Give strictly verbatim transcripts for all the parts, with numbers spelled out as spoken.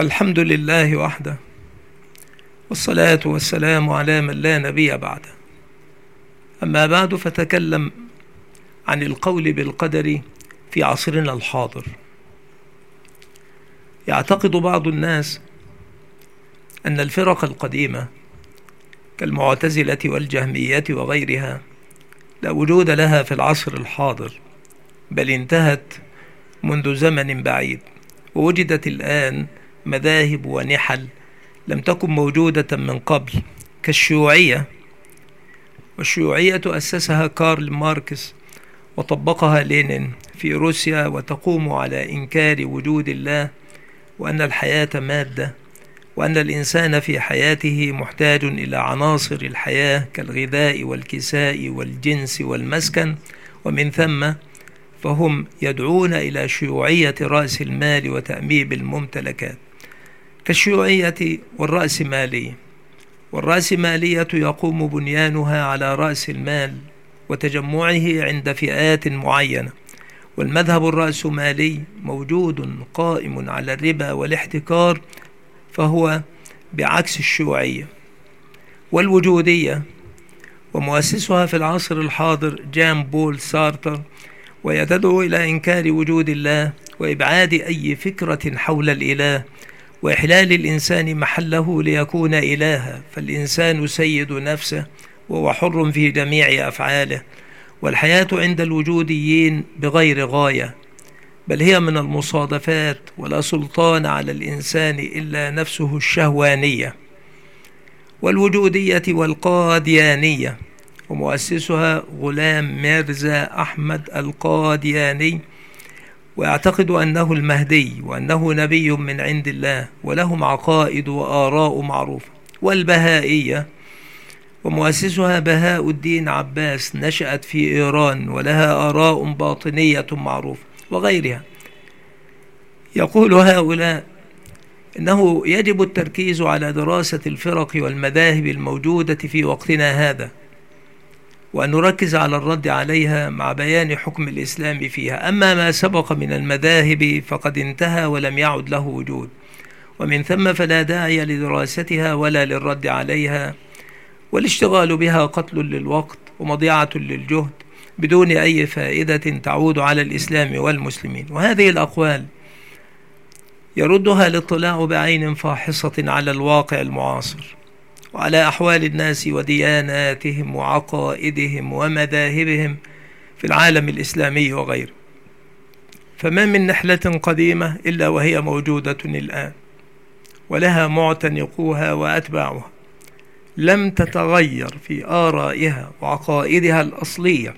الحمد لله وحده، والصلاة والسلام على من لا نبي بعده. أما بعد، فتكلم عن القول بالقدر في عصرنا الحاضر. يعتقد بعض الناس أن الفرق القديمة كالمعتزلة والجهمية وغيرها لا وجود لها في العصر الحاضر، بل انتهت منذ زمن بعيد، ووجدت الآن مذاهب ونحل لم تكن موجودة من قبل، كالشيوعية. والشيوعية أسسها كارل ماركس وطبقها لينين في روسيا، وتقوم على إنكار وجود الله، وأن الحياة مادة، وأن الإنسان في حياته محتاج إلى عناصر الحياة كالغذاء والكساء والجنس والمسكن. ومن ثم فهم يدعون إلى شيوعية رأس المال وتأميم الممتلكات، كالشيوعية والرأسمالية. والرأسمالية يقوم بنيانها على رأس المال وتجمعه عند فئات معينة، والمذهب الرأسمالي موجود قائم على الربا والاحتكار، فهو بعكس الشيوعية. والوجودية ومؤسسها في العصر الحاضر جان بول سارتر، ويتدعو إلى إنكار وجود الله وإبعاد أي فكرة حول الإله، وإحلال الإنسان محله ليكون إلها، فالإنسان سيد نفسه وهو حر في جميع أفعاله، والحياة عند الوجوديين بغير غاية، بل هي من المصادفات، ولا سلطان على الإنسان إلا نفسه الشهوانية. والوجودية والقاديانية ومؤسسها غلام ميرزا أحمد القادياني، ويعتقد أنه المهدي وأنه نبي من عند الله، ولهم عقائد وآراء معروفة. والبهائية ومؤسسها بهاء الدين عباس، نشأت في إيران ولها آراء باطنية معروفة، وغيرها. يقول هؤلاء إنه يجب التركيز على دراسة الفرق والمذاهب الموجودة في وقتنا هذا، وأن نركز على الرد عليها مع بيان حكم الإسلام فيها. أما ما سبق من المذاهب فقد انتهى ولم يعد له وجود، ومن ثم فلا داعي لدراستها ولا للرد عليها، والاشتغال بها قتل للوقت ومضيعة للجهد بدون أي فائدة تعود على الإسلام والمسلمين. وهذه الأقوال يردها الاطلاع بعين فاحصة على الواقع المعاصر، وعلى أحوال الناس ودياناتهم وعقائدهم ومذاهبهم في العالم الإسلامي وغيره. فما من نحلة قديمة إلا وهي موجودة الآن، ولها معتنقوها وأتباعها، لم تتغير في آرائها وعقائدها الأصلية،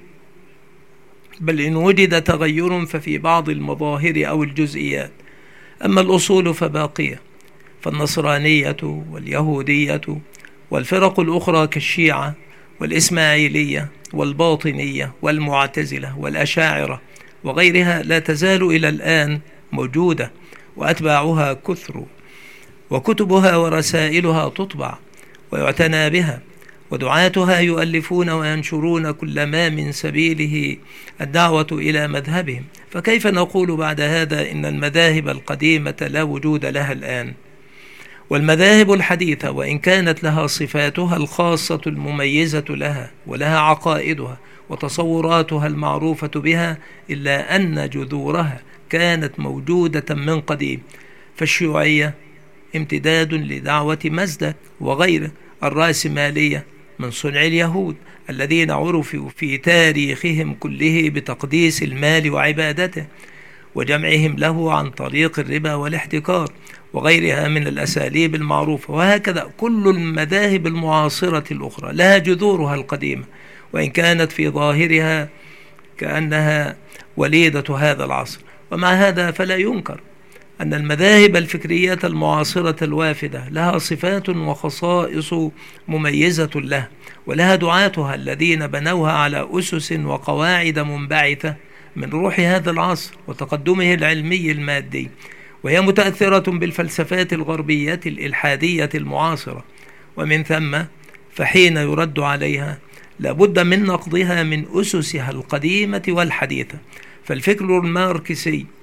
بل إن وجد تغير ففي بعض المظاهر أو الجزئيات، أما الأصول فباقية. فالنصرانية واليهودية والفرق الأخرى كالشيعة والإسماعيلية والباطنية والمعتزلة والأشاعرة وغيرها لا تزال إلى الآن موجودة، وأتباعها كثر، وكتبها ورسائلها تطبع ويعتنى بها، ودعاتها يؤلفون وينشرون كل ما من سبيله الدعوة إلى مذهبهم. فكيف نقول بعد هذا إن المذاهب القديمة لا وجود لها الآن؟ والمذاهب الحديثة وإن كانت لها صفاتها الخاصة المميزة لها، ولها عقائدها وتصوراتها المعروفة بها، إلا أن جذورها كانت موجودة من قديم. فالشيوعية امتداد لدعوة مزدك وغيره. الرأسمالية من صنع اليهود الذين عرفوا في تاريخهم كله بتقديس المال وعبادته وجمعهم له عن طريق الربا والاحتكار وغيرها من الأساليب المعروفة. وهكذا كل المذاهب المعاصرة الأخرى لها جذورها القديمة، وإن كانت في ظاهرها كأنها وليدة هذا العصر. ومع هذا فلا ينكر أن المذاهب الفكرية المعاصرة الوافدة لها صفات وخصائص مميزة لها، ولها دعاتها الذين بنوها على أسس وقواعد منبعثة من روح هذا العصر وتقدمه العلمي المادي، وهي متأثرة بالفلسفات الغربية الإلحادية المعاصرة. ومن ثم فحين يرد عليها لابد من نقضها من أسسها القديمة والحديثة. فالفكر الماركسي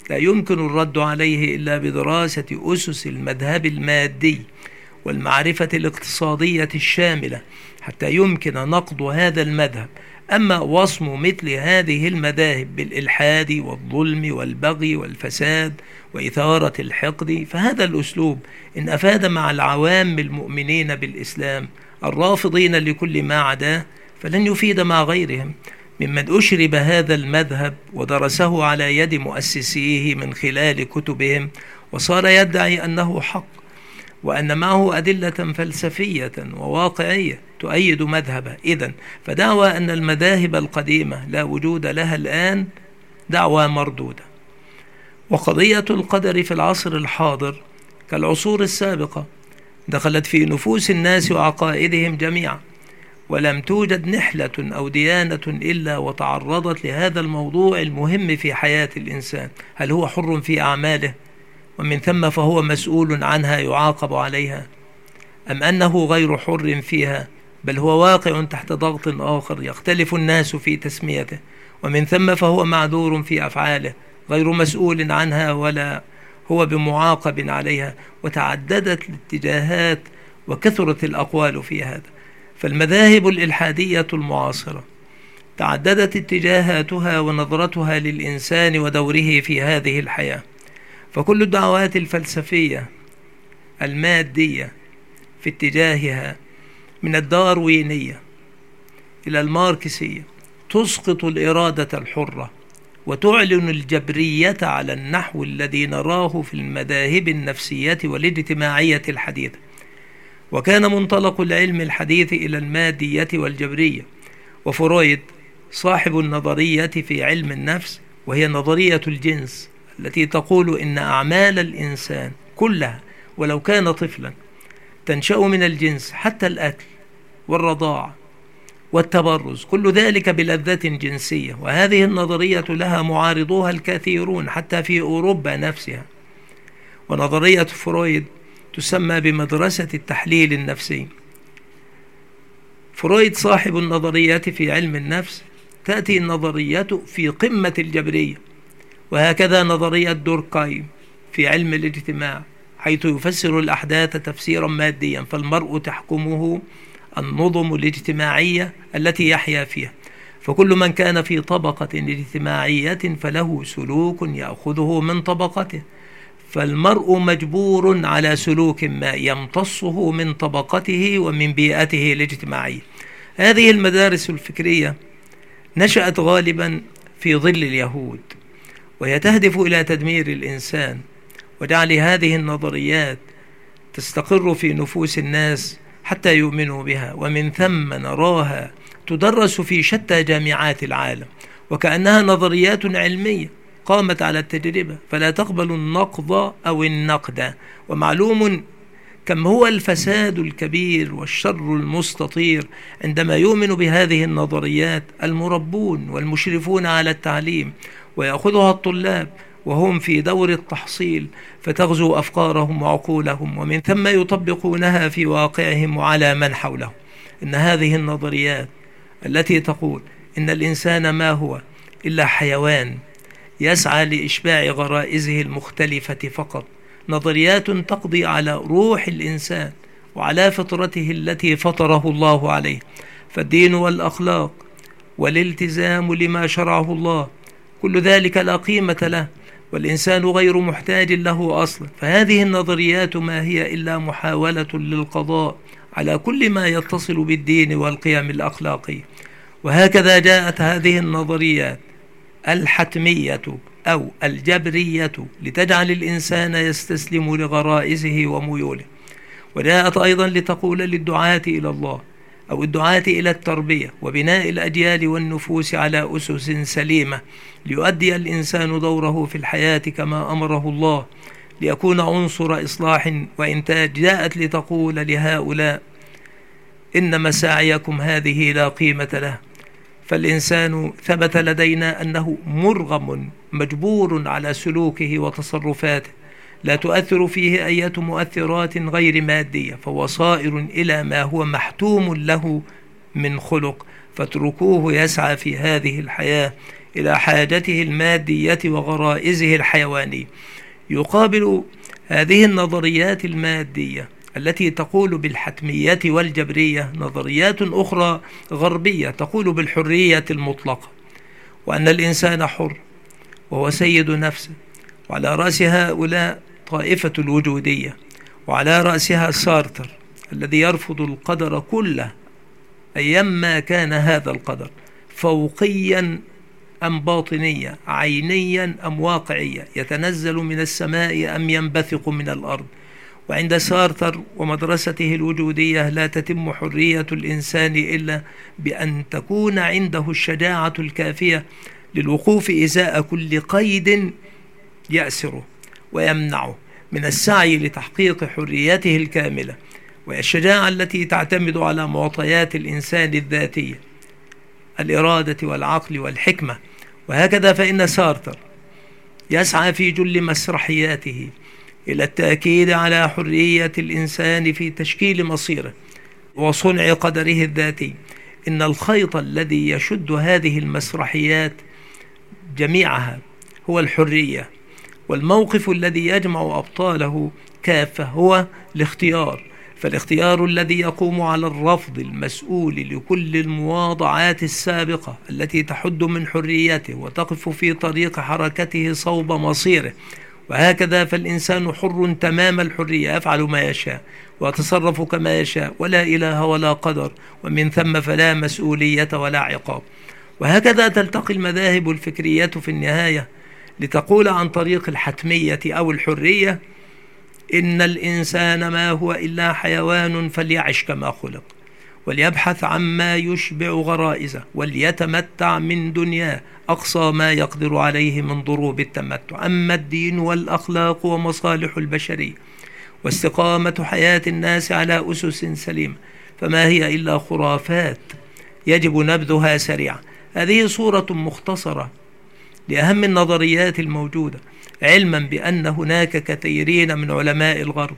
لا يمكن الرد عليه إلا بدراسة أسس المذهب المادي والمعرفة الاقتصادية الشاملة حتى يمكن نقد هذا المذهب. أما وصم مثل هذه المذاهب بالإلحاد والظلم والبغي والفساد وإثارة الحقد، فهذا الأسلوب إن أفاد مع العوام المؤمنين بالإسلام الرافضين لكل ما عداه فلن يفيد مع غيرهم ممن أشرب هذا المذهب ودرسه على يد مؤسسيه من خلال كتبهم، وصار يدعي أنه حق وأن معه أدلة فلسفية وواقعية تؤيد مذهبه. إذن فدعوى أن المذاهب القديمة لا وجود لها الآن دعوى مردودة. وقضية القدر في العصر الحاضر كالعصور السابقة دخلت في نفوس الناس وعقائدهم جميعا، ولم توجد نحلة أو ديانة إلا وتعرضت لهذا الموضوع المهم في حياة الإنسان: هل هو حر في أعماله ومن ثم فهو مسؤول عنها يعاقب عليها، أم أنه غير حر فيها بل هو واقع تحت ضغط آخر يختلف الناس في تسميته، ومن ثم فهو معذور في أفعاله غير مسؤول عنها ولا هو بمعاقب عليها. وتعددت الاتجاهات وكثرت الأقوال في هذا. فالمذاهب الإلحادية المعاصرة تعددت اتجاهاتها ونظرتها للإنسان ودوره في هذه الحياة. فكل الدعوات الفلسفية المادية في اتجاهها من الداروينية إلى الماركسية تسقط الإرادة الحرة وتعلن الجبرية على النحو الذي نراه في المذاهب النفسية والاجتماعية الحديثة. وكان منطلق العلم الحديث إلى المادية والجبرية. وفرويد صاحب النظرية في علم النفس، وهي نظرية الجنس التي تقول إن أعمال الإنسان كلها ولو كان طفلا تنشأ من الجنس، حتى الأكل والرضاعة والتبرز كل ذلك بلذة جنسية. وهذه النظرية لها معارضوها الكثيرون حتى في أوروبا نفسها. ونظرية فرويد تسمى بمدرسة التحليل النفسي. فرويد صاحب النظرية في علم النفس تأتي النظرية في قمة الجبرية، وهكذا نظرية دوركايم في علم الاجتماع، حيث يفسر الأحداث تفسيرا ماديا، فالمرء تحكمه النظم الاجتماعية التي يحيا فيها، فكل من كان في طبقة اجتماعية فله سلوك يأخذه من طبقته، فالمرء مجبور على سلوك ما يمتصه من طبقته ومن بيئته الاجتماعية. هذه المدارس الفكرية نشأت غالبا في ظل اليهود، وهي تهدف إلى تدمير الإنسان وجعل هذه النظريات تستقر في نفوس الناس حتى يؤمنوا بها، ومن ثم نراها تدرس في شتى جامعات العالم وكأنها نظريات علمية قامت على التجربة فلا تقبل النقض أو النقد. ومعلوم كم هو الفساد الكبير والشر المستطير عندما يؤمن بهذه النظريات المربون والمشرفون على التعليم، ويأخذها الطلاب وهم في دور التحصيل فتغزو أفكارهم وعقولهم، ومن ثم يطبقونها في واقعهم وعلى من حولهم. إن هذه النظريات التي تقول إن الإنسان ما هو إلا حيوان يسعى لإشباع غرائزه المختلفة فقط، نظريات تقضي على روح الإنسان وعلى فطرته التي فطره الله عليه. فالدين والأخلاق والالتزام لما شرعه الله كل ذلك لا قيمة له، والإنسان غير محتاج له أصلا. فهذه النظريات ما هي إلا محاولة للقضاء على كل ما يتصل بالدين والقيم الأخلاقية. وهكذا جاءت هذه النظريات الحتمية أو الجبرية لتجعل الإنسان يستسلم لغرائزه وميوله. وجاءت أيضا لتقول للدعاة إلى الله أو الدعاة إلى التربية وبناء الأجيال والنفوس على أسس سليمة ليؤدي الإنسان دوره في الحياة كما أمره الله، ليكون عنصر إصلاح وإنتاج. جاءت لتقول لهؤلاء إن مساعيكم هذه لا قيمة له. فالإنسان ثبت لدينا أنه مرغم مجبور على سلوكه وتصرفاته لا تؤثر فيه أي مؤثرات غير مادية، فهو صائر إلى ما هو محتوم له من خلق، فاتركوه يسعى في هذه الحياة إلى حاجته المادية وغرائزه الحيوانية. يقابل هذه النظريات المادية التي تقول بالحتمية والجبرية نظريات أخرى غربية تقول بالحرية المطلقة، وأن الإنسان حر وهو سيد نفسه. وعلى رأس هؤلاء طائفة الوجودية، وعلى رأسها سارتر الذي يرفض القدر كله أيما كان هذا القدر، فوقيا أم باطنيا، عينيا أم واقعيا، يتنزل من السماء أم ينبثق من الأرض. وعند سارتر ومدرسته الوجودية لا تتم حرية الإنسان إلا بأن تكون عنده الشجاعة الكافية للوقوف إزاء كل قيد يأسره ويمنعه من السعي لتحقيق حريته الكاملة، وهي الشجاعة التي تعتمد على معطيات الإنسان الذاتية، الإرادة والعقل والحكمة. وهكذا فإن سارتر يسعى في جل مسرحياته إلى التأكيد على حرية الإنسان في تشكيل مصيره وصنع قدره الذاتي. إن الخيط الذي يشد هذه المسرحيات جميعها هو الحرية، والموقف الذي يجمع أبطاله كافة هو الاختيار. فالاختيار الذي يقوم على الرفض المسؤول لكل المواضعات السابقة التي تحد من حريته وتقف في طريق حركته صوب مصيره. وهكذا فالإنسان حر تمام الحرية، يفعل ما يشاء ويتصرف كما يشاء، ولا إله ولا قدر، ومن ثم فلا مسؤولية ولا عقاب. وهكذا تلتقي المذاهب الفكرية في النهاية لتقول عن طريق الحتمية أو الحرية: إن الإنسان ما هو إلا حيوان فليعش كما خلق، وليبحث عما يشبع غرائزه، وليتمتع من دنياه أقصى ما يقدر عليه من ضروب التمتع. أما الدين والأخلاق ومصالح البشرية واستقامة حياة الناس على أسس سليمة فما هي إلا خرافات يجب نبذها سريعا. هذه صورة مختصرة لأهم النظريات الموجودة، علما بأن هناك كثيرين من علماء الغرب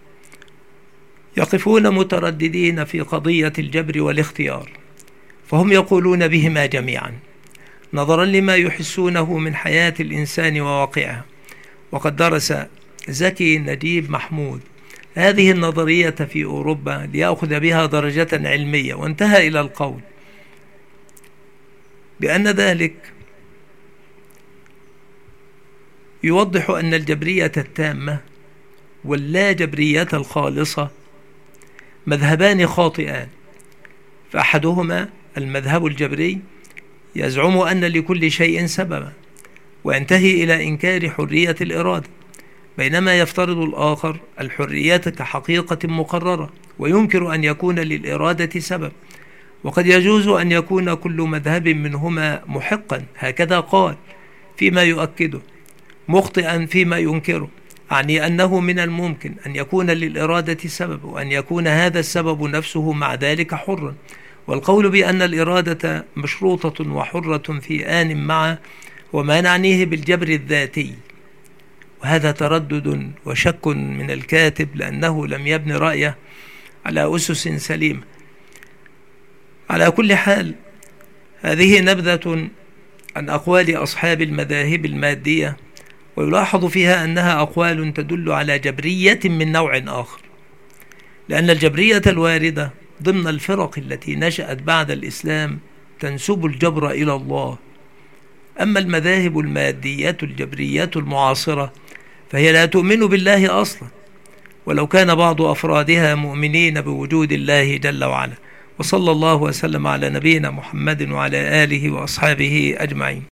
يقفون مترددين في قضية الجبر والاختيار، فهم يقولون بهما جميعا نظرا لما يحسونه من حياة الإنسان وواقعها. وقد درس زكي نجيب محمود هذه النظرية في أوروبا ليأخذ بها درجة علمية، وانتهى إلى القول بأن ذلك يوضح أن الجبرية التامة واللا جبرية الخالصة مذهبان خاطئان. فأحدهما المذهب الجبري يزعم أن لكل شيء سببا وينتهي إلى إنكار حرية الإرادة، بينما يفترض الآخر الحرية كحقيقة مقررة وينكر أن يكون للإرادة سبب. وقد يجوز أن يكون كل مذهب منهما محقا، هكذا قال، فيما يؤكده، مخطئا فيما ينكره، يعني أنه من الممكن أن يكون للإرادة سبب وأن يكون هذا السبب نفسه مع ذلك حرا. والقول بأن الإرادة مشروطة وحرة في آن معه وما نعنيه بالجبر الذاتي، وهذا تردد وشك من الكاتب لأنه لم يبني رأيه على أسس سليمة. على كل حال، هذه نبذة عن أقوال أصحاب المذاهب المادية، ويلاحظ فيها أنها أقوال تدل على جبرية من نوع آخر، لأن الجبرية الواردة ضمن الفرق التي نشأت بعد الإسلام تنسب الجبر إلى الله. أما المذاهب المادية الجبرية المعاصرة فهي لا تؤمن بالله أصلا، ولو كان بعض أفرادها مؤمنين بوجود الله جل وعلا. وصلى الله وسلم على نبينا محمد وعلى آله وأصحابه أجمعين.